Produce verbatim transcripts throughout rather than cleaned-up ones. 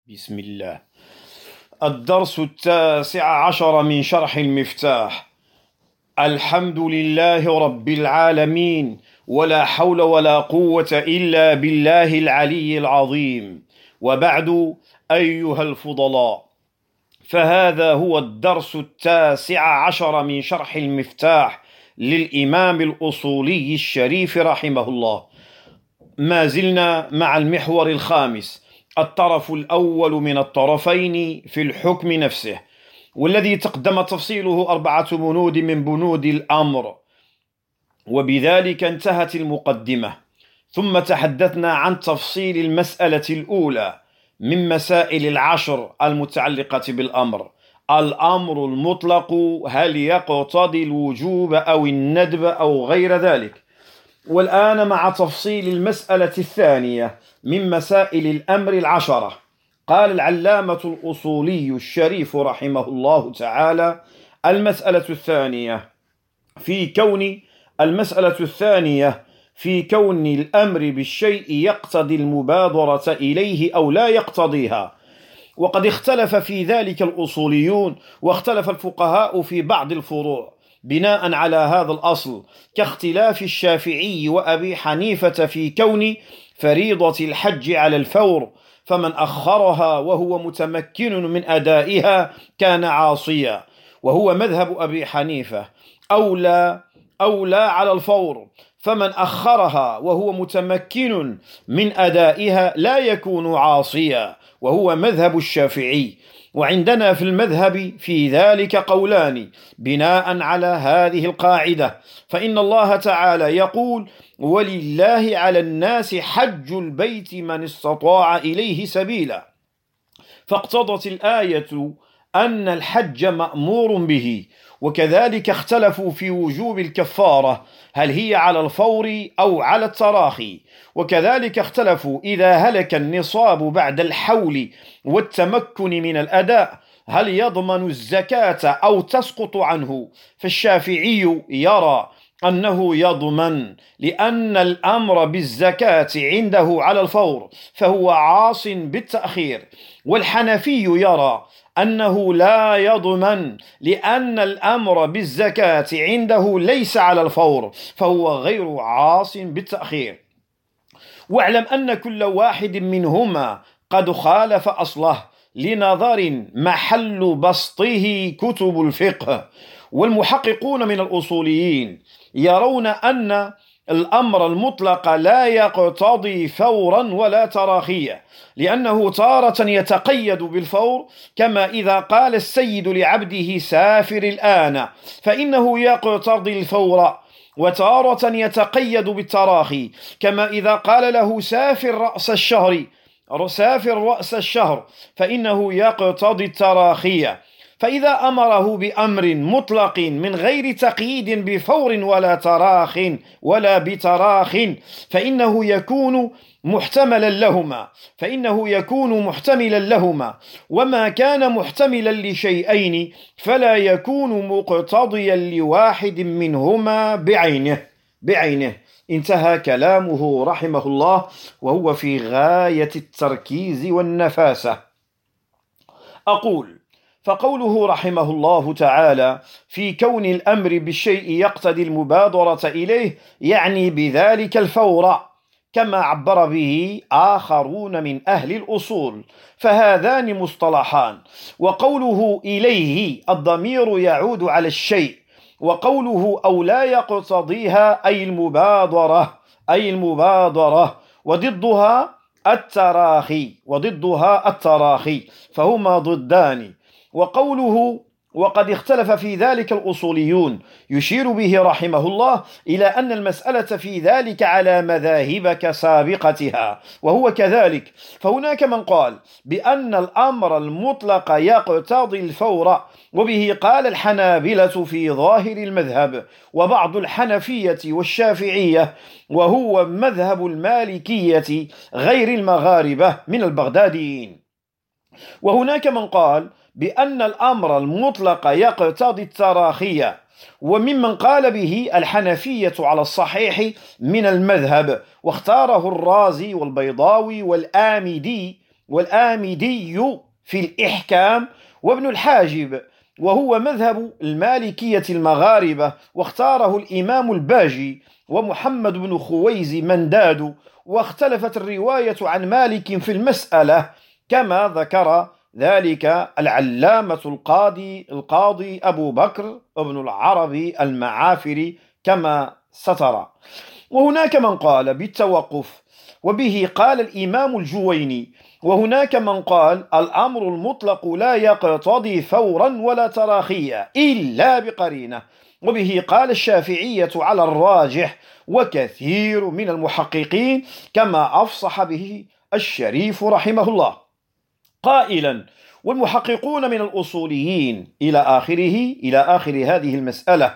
بسم الله. الدرس التاسع عشر من شرح المفتاح. الحمد لله رب العالمين، ولا حول ولا قوة إلا بالله العلي العظيم. وبعد، أيها الفضلاء، فهذا هو الدرس التاسع عشر من شرح المفتاح للإمام الأصولي الشريف رحمه الله. ما زلنا مع المحور الخامس، الطرف الأول من الطرفين في الحكم نفسه، والذي تقدم تفصيله أربعة بنود من بنود الأمر، وبذلك انتهت المقدمة. ثم تحدثنا عن تفصيل المسألة الأولى من مسائل العشر المتعلقة بالأمر. الأمر المطلق هل يقتضي الوجوب أو الندب أو غير ذلك؟ والآن مع تفصيل المسألة الثانية من مسائل الأمر العشرة. قال العلامة الأصولي الشريف رحمه الله تعالى: المسألة الثانية في كون المسألة الثانية في كون الأمر بالشيء يقتضي المبادرة إليه أو لا يقتضيها. وقد اختلف في ذلك الأصوليون، واختلف الفقهاء في بعض الفروع بناء على هذا الأصل، كاختلاف الشافعي وأبي حنيفة في كون فريضة الحج على الفور، فمن أخرها وهو متمكن من أدائها كان عاصيا، وهو مذهب أبي حنيفة. أو لا, أو لا على الفور، فمن أخرها وهو متمكن من أدائها لا يكون عاصيا، وهو مذهب الشافعي. وعندنا في المذهب في ذلك قولان بناء على هذه القاعدة، فإن الله تعالى يقول: ولله على الناس حج البيت من استطاع إليه سبيلا، فاقتضت الآية أن الحج مأمور به. وكذلك اختلفوا في وجوب الكفارة، هل هي على الفور أو على التراخي. وكذلك اختلفوا إذا هلك النصاب بعد الحول والتمكن من الأداء هل يضمن الزكاة أو تسقط عنه. فالشافعي يرى أنه يضمن، لأن الأمر بالزكاة عنده على الفور، فهو عاص بالتأخير. والحنفي يرى أنه لا يضمن، لأن الأمر بالزكاة عنده ليس على الفور، فهو غير عاص بالتأخير. واعلم أن كل واحد منهما قد خالف أصله لنظر محل بسطه كتب الفقه. والمحققون من الأصوليين يرون أن الأمر المطلق لا يقتضي فورا ولا تراخيا، لأنه تارة يتقيد بالفور، كما إذا قال السيد لعبده سافر الآن فإنه يقتضي الفور، وتارة يتقيد بالتراخي، كما إذا قال له سافر رأس الشهر سافر رأس الشهر فإنه يقتضي التراخي. فإذا أمره بأمر مطلق من غير تقييد بفور ولا تراخ ولا بتراخ فإنه يكون محتملا لهما فإنه يكون محتملا لهما وما كان محتملا لشيئين فلا يكون مقتضيا لواحد منهما بعينه بعينه انتهى كلامه رحمه الله، وهو في غاية التركيز والنفاسة. أقول: فقوله رحمه الله تعالى في كون الأمر بالشيء يقتضي المبادرة إليه يعني بذلك الفور، كما عبر به آخرون من أهل الأصول، فهذان مصطلحان. وقوله إليه الضمير يعود على الشيء، وقوله أو لا يقتضيها أي المبادرة أي المبادرة وضدها التراخي وضدها التراخي فهما ضدان. وقوله وقد اختلف في ذلك الأصوليون يشير به رحمه الله إلى أن المسألة في ذلك على مذاهب كسابقتها، وهو كذلك. فهناك من قال بأن الأمر المطلق يقتضي الفور، وبه قال الحنابلة في ظاهر المذهب، وبعض الحنفية والشافعية، وهو مذهب المالكية غير المغاربة من البغداديين. وهناك من قال بأن الأمر المطلق يقتضي التراخي، وممن قال به الحنفية على الصحيح من المذهب، واختاره الرازي والبيضاوي والآمدي والآمدي في الإحكام، وابن الحاجب، وهو مذهب المالكية المغاربة، واختاره الإمام الباجي ومحمد بن خويز منداد. واختلفت الرواية عن مالك في المسألة كما ذكر ذلك العلامة القاضي القاضي أبو بكر ابن العربي المعافري كما سترى. وهناك من قال بالتوقف، وبه قال الإمام الجويني. وهناك من قال الأمر المطلق لا يقتضي فورا ولا تراخيا إلا بقرينة، وبه قال الشافعية على الراجح وكثير من المحققين كما أفصح به الشريف رحمه الله، قائلا: والمحققون من الأصوليين إلى آخره إلى آخر هذه المسألة.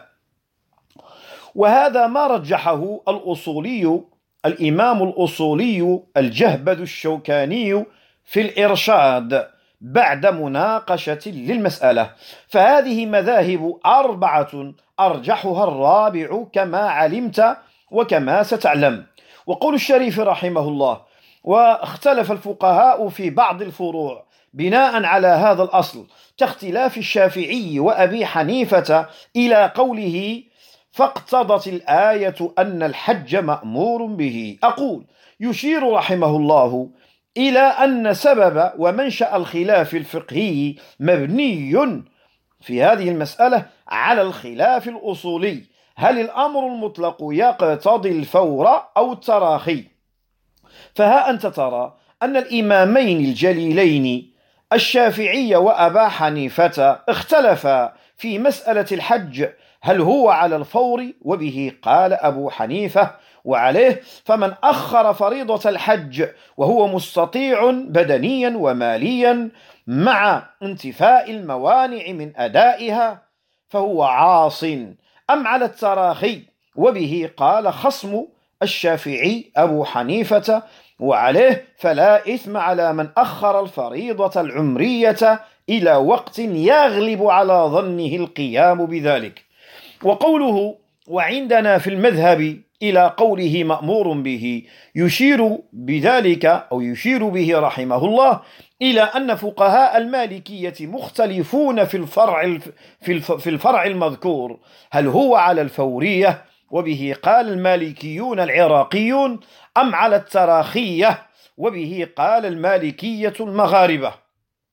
وهذا ما رجحه الأصولي الإمام الأصولي الجهبذ الشوكاني في الإرشاد بعد مناقشة للمسألة. فهذه مذاهب أربعة أرجحها الرابع كما علمت وكما ستعلم. وقول الشريف رحمه الله: واختلف الفقهاء في بعض الفروع بناء على هذا الأصل كاختلاف الشافعي وأبي حنيفة إلى قوله: فاقتضت الآية أن الحج مأمور به. أقول: يشير رحمه الله إلى أن سبب ومنشأ الخلاف الفقهي مبني في هذه المسألة على الخلاف الأصولي: هل الأمر المطلق يقتضي الفور أو التراخي؟ فها أنت ترى أن الإمامين الجليلين الشافعي وأبا حنيفة اختلفا في مسألة الحج، هل هو على الفور؟ وبه قال أبو حنيفة: وعليه فمن أخر فريضة الحج وهو مستطيع بدنيا وماليا مع انتفاء الموانع من أدائها فهو عاص، أم على التراخي؟ وبه قال خصم الشافعي أبو حنيفة: وعليه فلا إثم على من أخر الفريضة العمرية إلى وقت يغلب على ظنه القيام بذلك. وقوله وعندنا في المذهب إلى قوله مأمور به يشير بذلك أو يشير به رحمه الله إلى أن فقهاء المالكية مختلفون في الفرع في الفرع المذكور، هل هو على الفورية؟ وبه قال المالكيون العراقيون أم على التراخية؟ وبه قال المالكية المغاربة.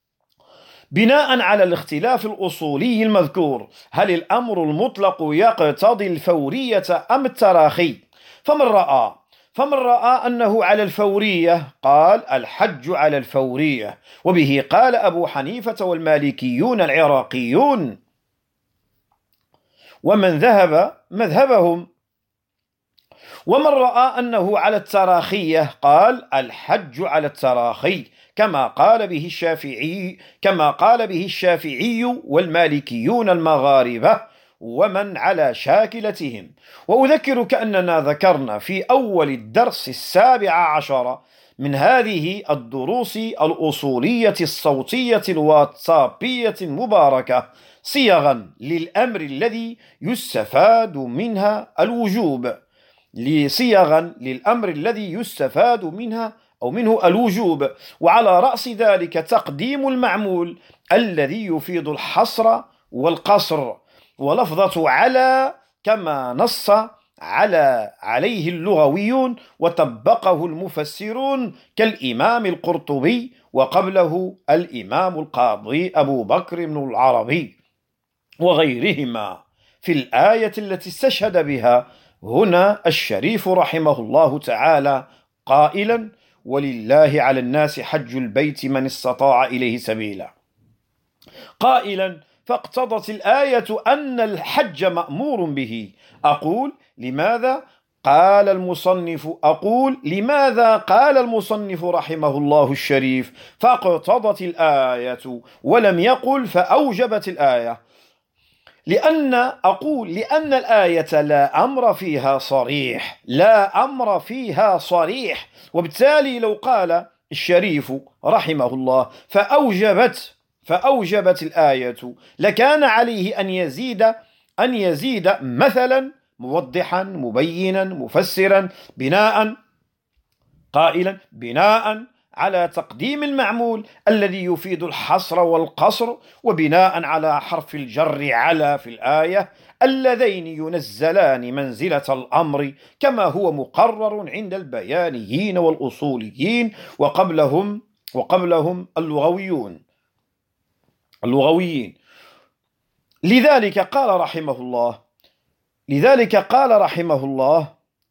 بناء على الاختلاف الأصولي المذكور، هل الأمر المطلق يقتضي الفورية أم التراخي؟ فمن رأى فمن رأى أنه على الفورية قال الحج على الفورية، وبه قال أبو حنيفة والمالكيون العراقيون ومن ذهب مذهبهم. ومن رأى أنه على التراخية قال الحج على التراخي كما قال به الشافعي كما قال به الشافعي والمالكيون المغاربة ومن على شاكلتهم. وأذكرك أننا ذكرنا في أول الدرس السابع عشر من هذه الدروس الأصولية الصوتية الواتسابية المباركة صيغا للأمر الذي يستفاد منها الوجوب لصيغا للأمر الذي يستفاد منها أو منه الوجوب، وعلى رأس ذلك تقديم المعمول الذي يفيد الحصر والقصر، ولفظة على كما نص على عليه اللغويون وطبقه المفسرون كالإمام القرطبي وقبله الإمام القاضي أبو بكر بن العربي وغيرهما في الآية التي استشهد بها هنا الشريف رحمه الله تعالى قائلا: ولله على الناس حج البيت من استطاع إليه سبيلا، قائلا: فاقتضت الآية أن الحج مأمور به. أقول لماذا قال المصنف أقول لماذا قال المصنف رحمه الله الشريف فاقتضت الآية ولم يقل فأوجبت الآية؟ لأن أقول لأن الآية لا أمر فيها صريح لا أمر فيها صريح وبالتالي لو قال الشريف رحمه الله فأوجبت فأوجبت الآية لكان عليه أن يزيد أن يزيد مثلا موضحا مبينا مفسرا بناء قائلا بناء على تقديم المعمول الذي يفيد الحصر والقصر، وبناء على حرف الجر على في الآية اللذين ينزلان منزلة الأمر كما هو مقرر عند البيانيين والأصوليين وقبلهم وقبلهم اللغويون اللغويين لذلك قال رحمه الله لذلك قال رحمه الله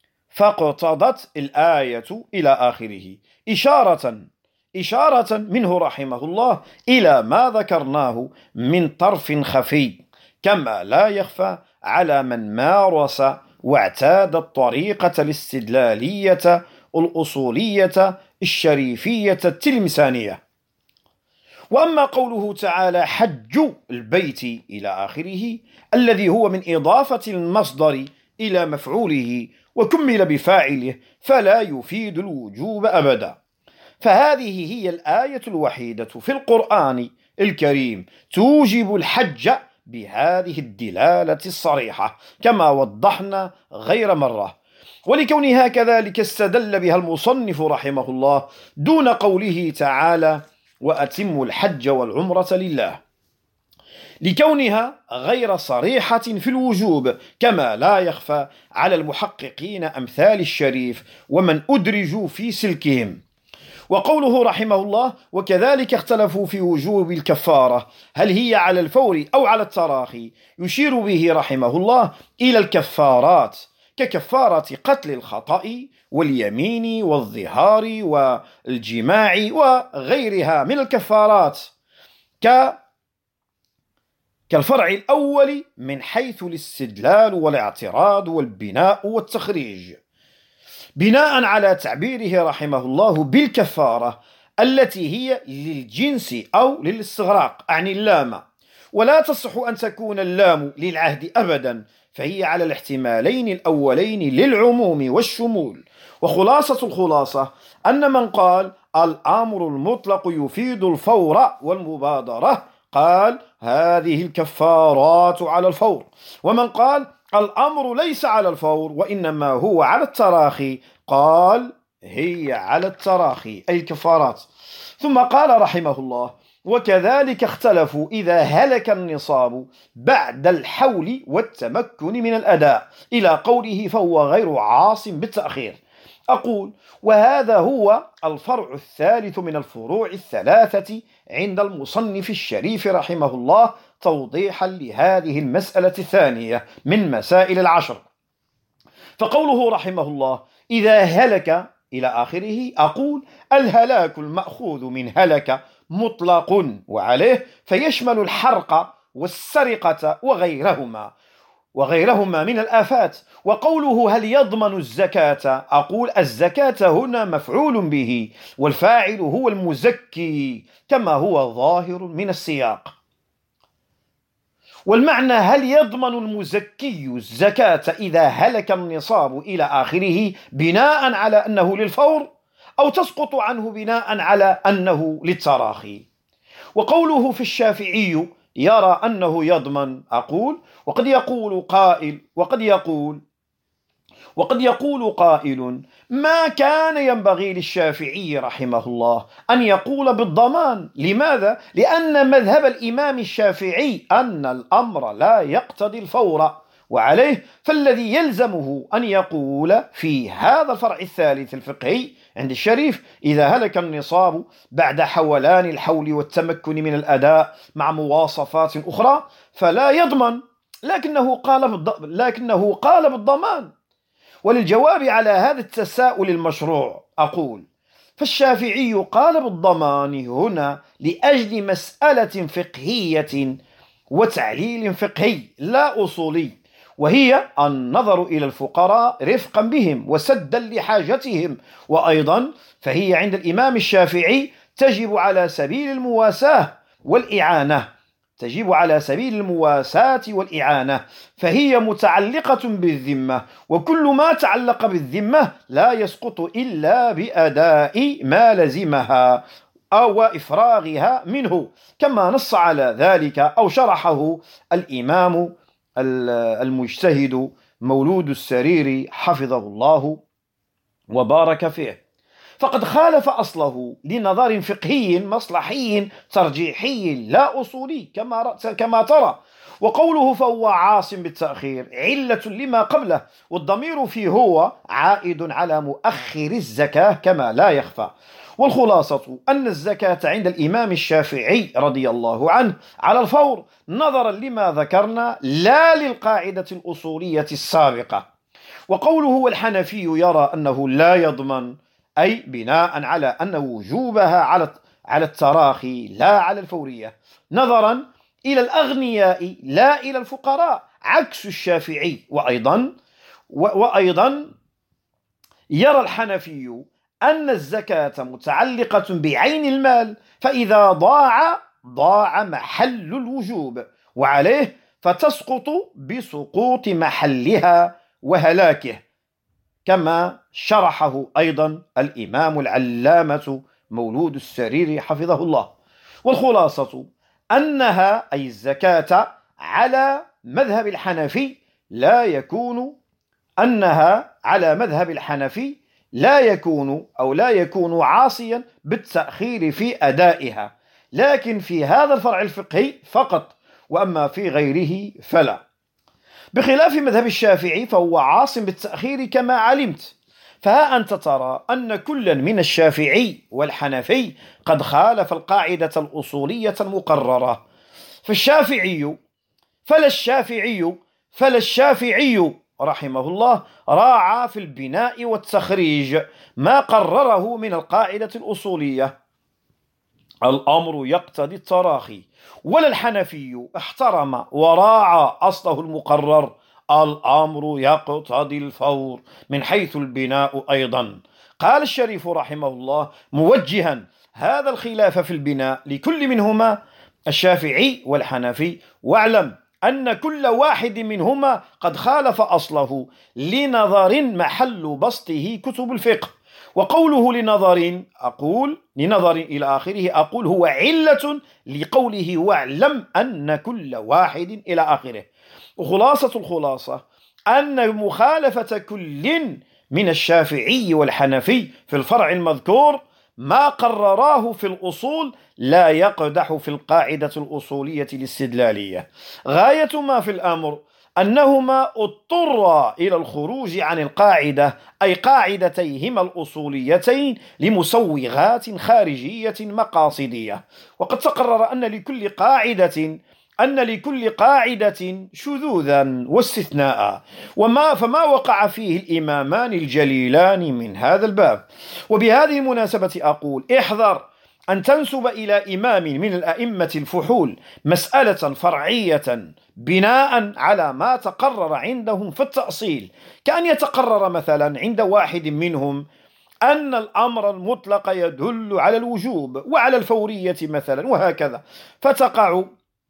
فاقتضت الآية إلى آخره، إشارة إشارة منه رحمه الله إلى ما ذكرناه من طرف خفي، كما لا يخفى على من مارس واعتاد الطريقة الاستدلالية الأصولية الشريفية التلمسانية. وأما قوله تعالى حج البيت إلى آخره الذي هو من إضافة المصدر إلى مفعوله وكمل بفاعله فلا يفيد الوجوب أبدا، فهذه هي الآية الوحيدة في القرآن الكريم توجب الحج بهذه الدلالة الصريحة كما وضحنا غير مرة، ولكونها كذلك استدل بها المصنف رحمه الله دون قوله تعالى وأتموا الحج والعمرة لله، لكونها غير صريحة في الوجوب كما لا يخفى على المحققين أمثال الشريف ومن أدرجوا في سلكهم. وقوله رحمه الله وكذلك اختلفوا في وجوب الكفارة هل هي على الفور أو على التراخي، يشير به رحمه الله إلى الكفارات ككفارة قتل الخطأ واليمين والظهار والجماع وغيرها من الكفارات ك كالفرع الأول من حيث الاستدلال والاعتراض والبناء والتخريج، بناء على تعبيره رحمه الله بالكفارة التي هي للجنس أو للاستغراق أعني اللام، ولا تصح أن تكون اللام للعهد أبدا، فهي على الاحتمالين الأولين للعموم والشمول. وخلاصة الخلاصة أن من قال الأمر المطلق يفيد الفور والمبادرة قال هذه الكفارات على الفور، ومن قال الأمر ليس على الفور وإنما هو على التراخي قال هي على التراخي أي الكفارات. ثم قال رحمه الله وكذلك اختلفوا إذا هلك النصاب بعد الحول والتمكن من الأداء إلى قوله فهو غير عاص بالتأخير. أقول وهذا هو الفرع الثالث من الفروع الثلاثة عند المصنف الشريف رحمه الله توضيحا لهذه المسألة الثانية من مسائل العشر. فقوله رحمه الله إذا هلك إلى آخره أقول الهلاك المأخوذ من هلك مطلق وعليه فيشمل الحرق والسرقة وغيرهما وغيرهما من الآفات. وقوله هل يضمن الزكاة أقول الزكاة هنا مفعول به والفاعل هو المزكي كما هو ظاهر من السياق، والمعنى هل يضمن المزكي الزكاة إذا هلك النصاب إلى آخره بناء على أنه للفور أو تسقط عنه بناء على أنه للتراخي. وقوله في الشافعي يرى أنه يضمن أقول وقد يقول قائل وقد يقول وقد يقول قائل ما كان ينبغي للشافعي رحمه الله أن يقول بالضمان. لماذا؟ لأن مذهب الإمام الشافعي أن الأمر لا يقتضي الفور، وعليه فالذي يلزمه أن يقول في هذا الفرع الثالث الفقهي عند الشريف إذا هلك النصاب بعد حولان الحول والتمكن من الأداء مع مواصفات أخرى فلا يضمن، لكنه قال لكنه قال بالضمان. وللجواب على هذا التساؤل المشروع أقول فالشافعي قال بالضمان هنا لأجل مسألة فقهية وتعليل فقهي لا أصولي، وهي النظر إلى الفقراء رفقا بهم وسدا لحاجتهم، وأيضا فهي عند الإمام الشافعي تجب على سبيل المواساة والإعانة تجب على سبيل المواساة والإعانة فهي متعلقة بالذمة، وكل ما تعلق بالذمة لا يسقط إلا بأداء ما لزمها أو إفراغها منه كما نص على ذلك أو شرحه الإمام المجتهد مولود السرير حفظه الله وبارك فيه. فقد خالف أصله لنظر فقهي مصلحي ترجيحي لا أصولي كما كما ترى. وقوله فهو عاصم بالتأخير علة لما قبله، والضمير فيه هو عائد على مؤخر الزكاة كما لا يخفى. والخلاصة أن الزكاة عند الإمام الشافعي رضي الله عنه على الفور نظرا لما ذكرنا لا للقاعدة الأصولية السابقة. وقوله والحنفي يرى أنه لا يضمن، أي بناء على أن وجوبها على على التراخي لا على الفورية، نظرا إلى الأغنياء لا إلى الفقراء، عكس الشافعي. وأيضا وأيضا يرى الحنفي أن الزكاة متعلقة بعين المال، فإذا ضاع ضاع محل الوجوب، وعليه فتسقط بسقوط محلها وهلاكه، كما شرحه أيضا الإمام العلامة مولود السرير حفظه الله. والخلاصة أنها أي الزكاة على مذهب الحنفي لا يكون أنها على مذهب الحنفي لا يكون أو لا يكون عاصيا بالتأخير في أدائها، لكن في هذا الفرع الفقهي فقط، وأما في غيره فلا. بخلاف مذهب الشافعي فهو عاصم بالتأخير كما علمت. فها أنت ترى أن كلا من الشافعي والحنفي قد خالف القاعدة الأصولية المقررة. فالشافعي فلا الشافعي فلا الشافعي رحمه الله راعى في البناء والتخريج ما قرره من القاعدة الأصولية، الأمر يقتضي التراخي. ولا الحنفي احترم وراعى أصله المقرر، الأمر يقتضي الفور من حيث البناء أيضا. قال الشريف رحمه الله موجها هذا الخلاف في البناء لكل منهما الشافعي والحنفي، واعلم أن كل واحد منهما قد خالف أصله لنظر محل بسطه كتب الفقه. وقوله لنظر أقول لنظر إلى آخره أقول هو علة لقوله واعلم أن كل واحد إلى آخره. وخلاصة الخلاصة أن مخالفة كل من الشافعي والحنفي في الفرع المذكور ما قرراه في الأصول لا يقدح في القاعدة الأصولية الاستدلالية. غاية ما في الأمر أنهما اضطرا إلى الخروج عن القاعدة، أي قاعدتيهما الأصوليتين، لمسوغات خارجية مقاصدية. وقد تقرر أن لكل قاعدة أن لكل قاعدة شذوذا واستثناء، وما فما وقع فيه الإمامان الجليلان من هذا الباب. وبهذه المناسبة أقول احذر أن تنسب إلى إمام من الأئمة الفحول مسألة فرعية بناء على ما تقرر عندهم في التأصيل، كأن يتقرر مثلا عند واحد منهم أن الأمر المطلق يدل على الوجوب وعلى الفورية مثلا، وهكذا، فتقع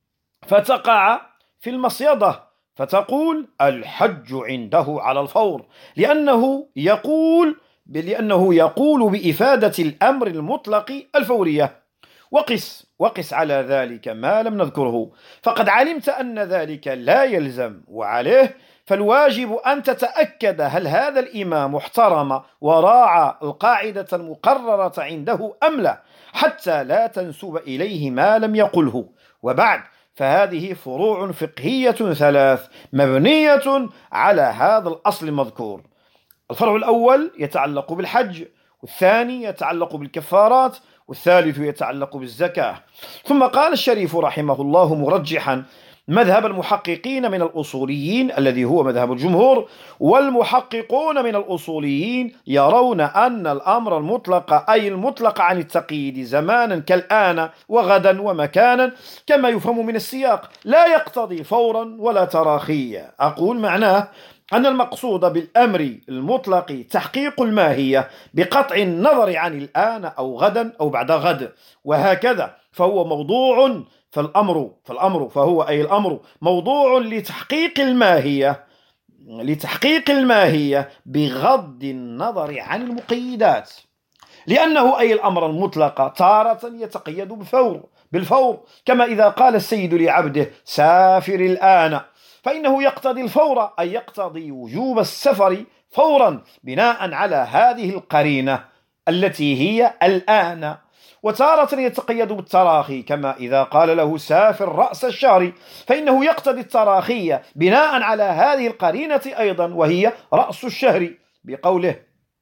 فتقع في المصيدة فتقول الحج عنده على الفور، لأنه يقول لأنه يقول بإفادة الأمر المطلق الفورية. وقس وقس على ذلك ما لم نذكره، فقد علمت أن ذلك لا يلزم، وعليه فالواجب أن تتأكد هل هذا الإمام احترم وراعى القاعدة المقررة عنده أم لا، حتى لا تنسب إليه ما لم يقله. وبعد فهذه فروع فقهية ثلاث مبنية على هذا الأصل المذكور. الفرع الأول يتعلق بالحج، والثاني يتعلق بالكفارات، والثالث يتعلق بالزكاة. ثم قال الشريف رحمه الله مرجحا مذهب المحققين من الأصوليين الذي هو مذهب الجمهور، والمحققون من الأصوليين يرون أن الأمر المطلق أي المطلق عن التقييد زمانا كالآن وغدا ومكانا كما يفهم من السياق لا يقتضي فورا ولا تراخيا. أقول معناه أن المقصود بالأمر المطلق تحقيق الماهية بقطع النظر عن الآن أو غدا أو بعد غد، وهكذا، فهو موضوع فالأمر فالأمر فهو أي الأمر موضوع لتحقيق الماهية لتحقيق الماهية بغض النظر عن المقيدات، لأنه أي الأمر المطلق تارة يتقيد بالفور بالفور كما إذا قال السيد لعبده سافر الآن، فإنه يقتضي الفور أي يقتضي وجوب السفر فورا بناء على هذه القرينة. التي هي الآن. وتارة يتقيد بالتراخي، كما إذا قال له سافر رأس الشهر، فإنه يقتضي التراخي بناء على هذه القرينة أيضا، وهي رأس الشهر بقوله.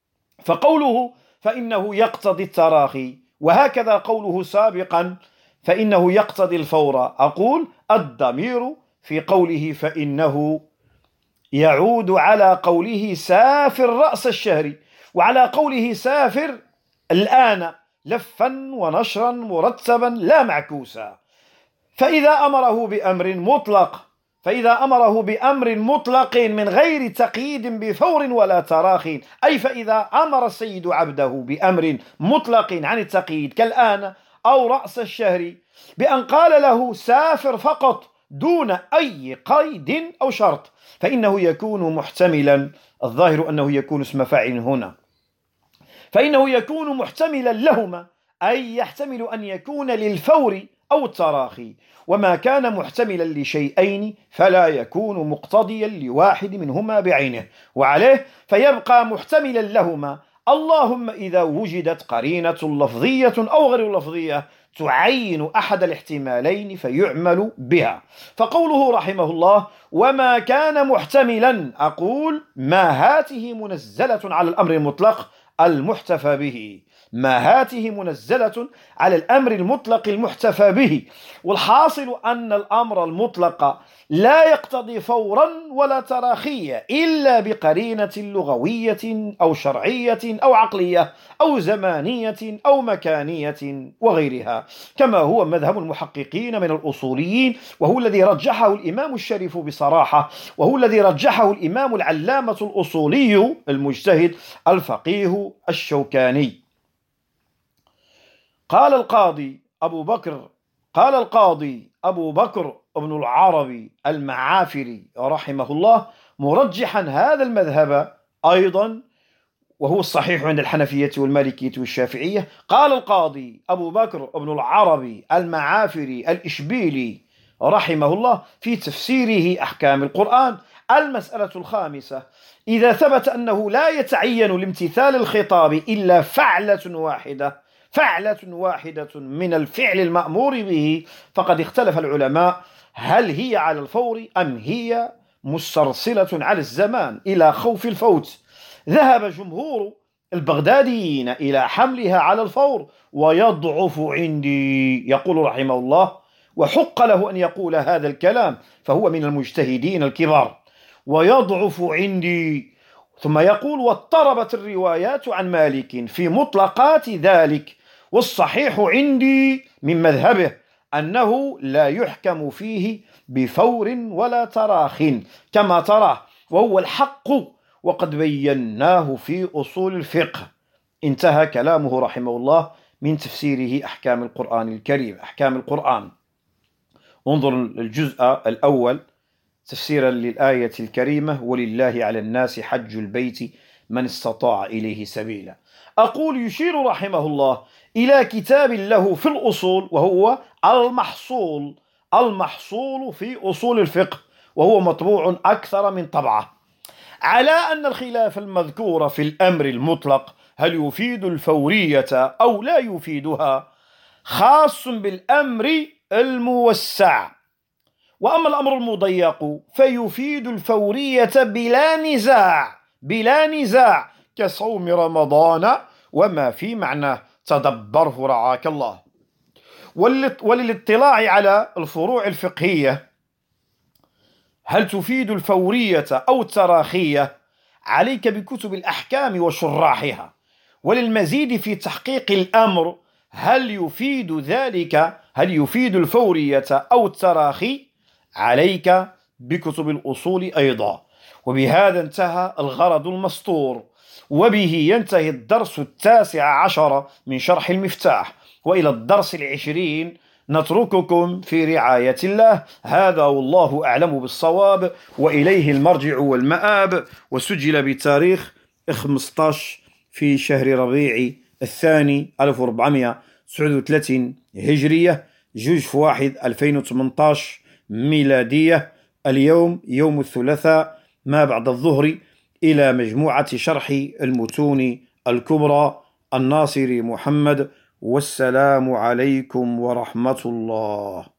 فقوله فإنه يقتضي التراخي، وهكذا قوله سابقا فإنه يقتضي الفور. أقول الضمير في قوله فإنه يعود على قوله سافر رأس الشهر، وعلى قوله سافر الآن لفا ونشرا مرتبا لا معكوسا. فإذا أمره بأمر مطلق فإذا أمره بأمر مطلق من غير تقييد بفور ولا تراخ، أي فإذا أمر السيد عبده بأمر مطلق عن التقييد كالآن أو رأس الشهر، بأن قال له سافر فقط دون أي قيد أو شرط، فإنه يكون محتملا، الظاهر أنه يكون اسم فاعل هنا، فإنه يكون محتملا لهما، أي يحتمل أن يكون للفور أو التراخي. وما كان محتملا لشيئين فلا يكون مقتضيا لواحد منهما بعينه، وعليه فيبقى محتملا لهما، اللهم إذا وجدت قرينة لفظية أو غير لفظية تعين أحد الاحتمالين فيعمل بها. فقوله رحمه الله وما كان محتملا، أقول ما هاته منزلة على الأمر المطلق المحتفى به، ما هاته منزلة على الأمر المطلق المحتفى به. والحاصل أن الأمر المطلق لا يقتضي فورا ولا تراخية إلا بقرينة لغوية أو شرعية أو عقلية أو زمانية أو مكانية وغيرها، كما هو مذهب المحققين من الأصوليين، وهو الذي رجحه الإمام الشريف بصراحة، وهو الذي رجحه الإمام العلامة الأصولي المجتهد الفقيه الشوكاني. قال القاضي أبو بكر قال القاضي أبو بكر ابن العربي المعافري رحمه الله مرجحا هذا المذهب أيضا، وهو الصحيح عند الحنفية والمالكية والشافعية. قال القاضي أبو بكر ابن العربي المعافري الإشبيلي رحمه الله في تفسيره أحكام القرآن: المسألة الخامسة: إذا ثبت أنه لا يتعين لامتثال الخطاب إلا فعلة واحدة فعلة واحدة من الفعل المأمور به، فقد اختلف العلماء هل هي على الفور أم هي مسترسلة على الزمان إلى خوف الفوت. ذهب جمهور البغداديين إلى حملها على الفور، ويضعف عندي، يقول رحمه الله، وحق له أن يقول هذا الكلام فهو من المجتهدين الكبار، ويضعف عندي. ثم يقول واضطربت الروايات عن مالك في مطلقات ذلك، والصحيح عندي من مذهبه أنه لا يحكم فيه بفور ولا تراخ كما تراه، وهو الحق، وقد بيناه في أصول الفقه. انتهى كلامه رحمه الله من تفسيره أحكام القرآن الكريم، أحكام القرآن. انظر الجزء الأول تفسيرا للآية الكريمة: ولله على الناس حج البيت من استطاع إليه سبيلا. أقول يشير رحمه الله إلى كتاب له في الأصول، وهو المحصول المحصول في أصول الفقه، وهو مطبوع أكثر من طبعة، على أن الخلاف المذكور في الأمر المطلق هل يفيد الفورية أو لا يفيدها خاص بالأمر الموسع، وأما الأمر المضيق فيفيد الفورية بلا نزاع بلا نزاع كصوم رمضان وما في معناه، تدبره رعاك الله. وللاطلاع على الفروع الفقهية هل تفيد الفورية أو التراخية عليك بكتب الأحكام وشراحها، وللمزيد في تحقيق الأمر هل يفيد ذلك هل يفيد الفورية أو التراخي عليك بكتب الأصول أيضا. وبهذا انتهى الغرض المسطور، وبه ينتهي الدرس التاسع عشر من شرح المفتاح، وإلى الدرس العشرين نترككم في رعاية الله. هذا والله أعلم بالصواب، وإليه المرجع والمآب. وسجل بتاريخ خمسة عشر في شهر ربيع الثاني ألف وأربعمائة وتسعة وثلاثين هجرية، جوج في واحد ألفين وثمانية عشر ميلادية. اليوم يوم الثلاثاء ما بعد الظهر، إلى مجموعة شرح المتون الكبرى الناصري محمد. والسلام عليكم ورحمة الله.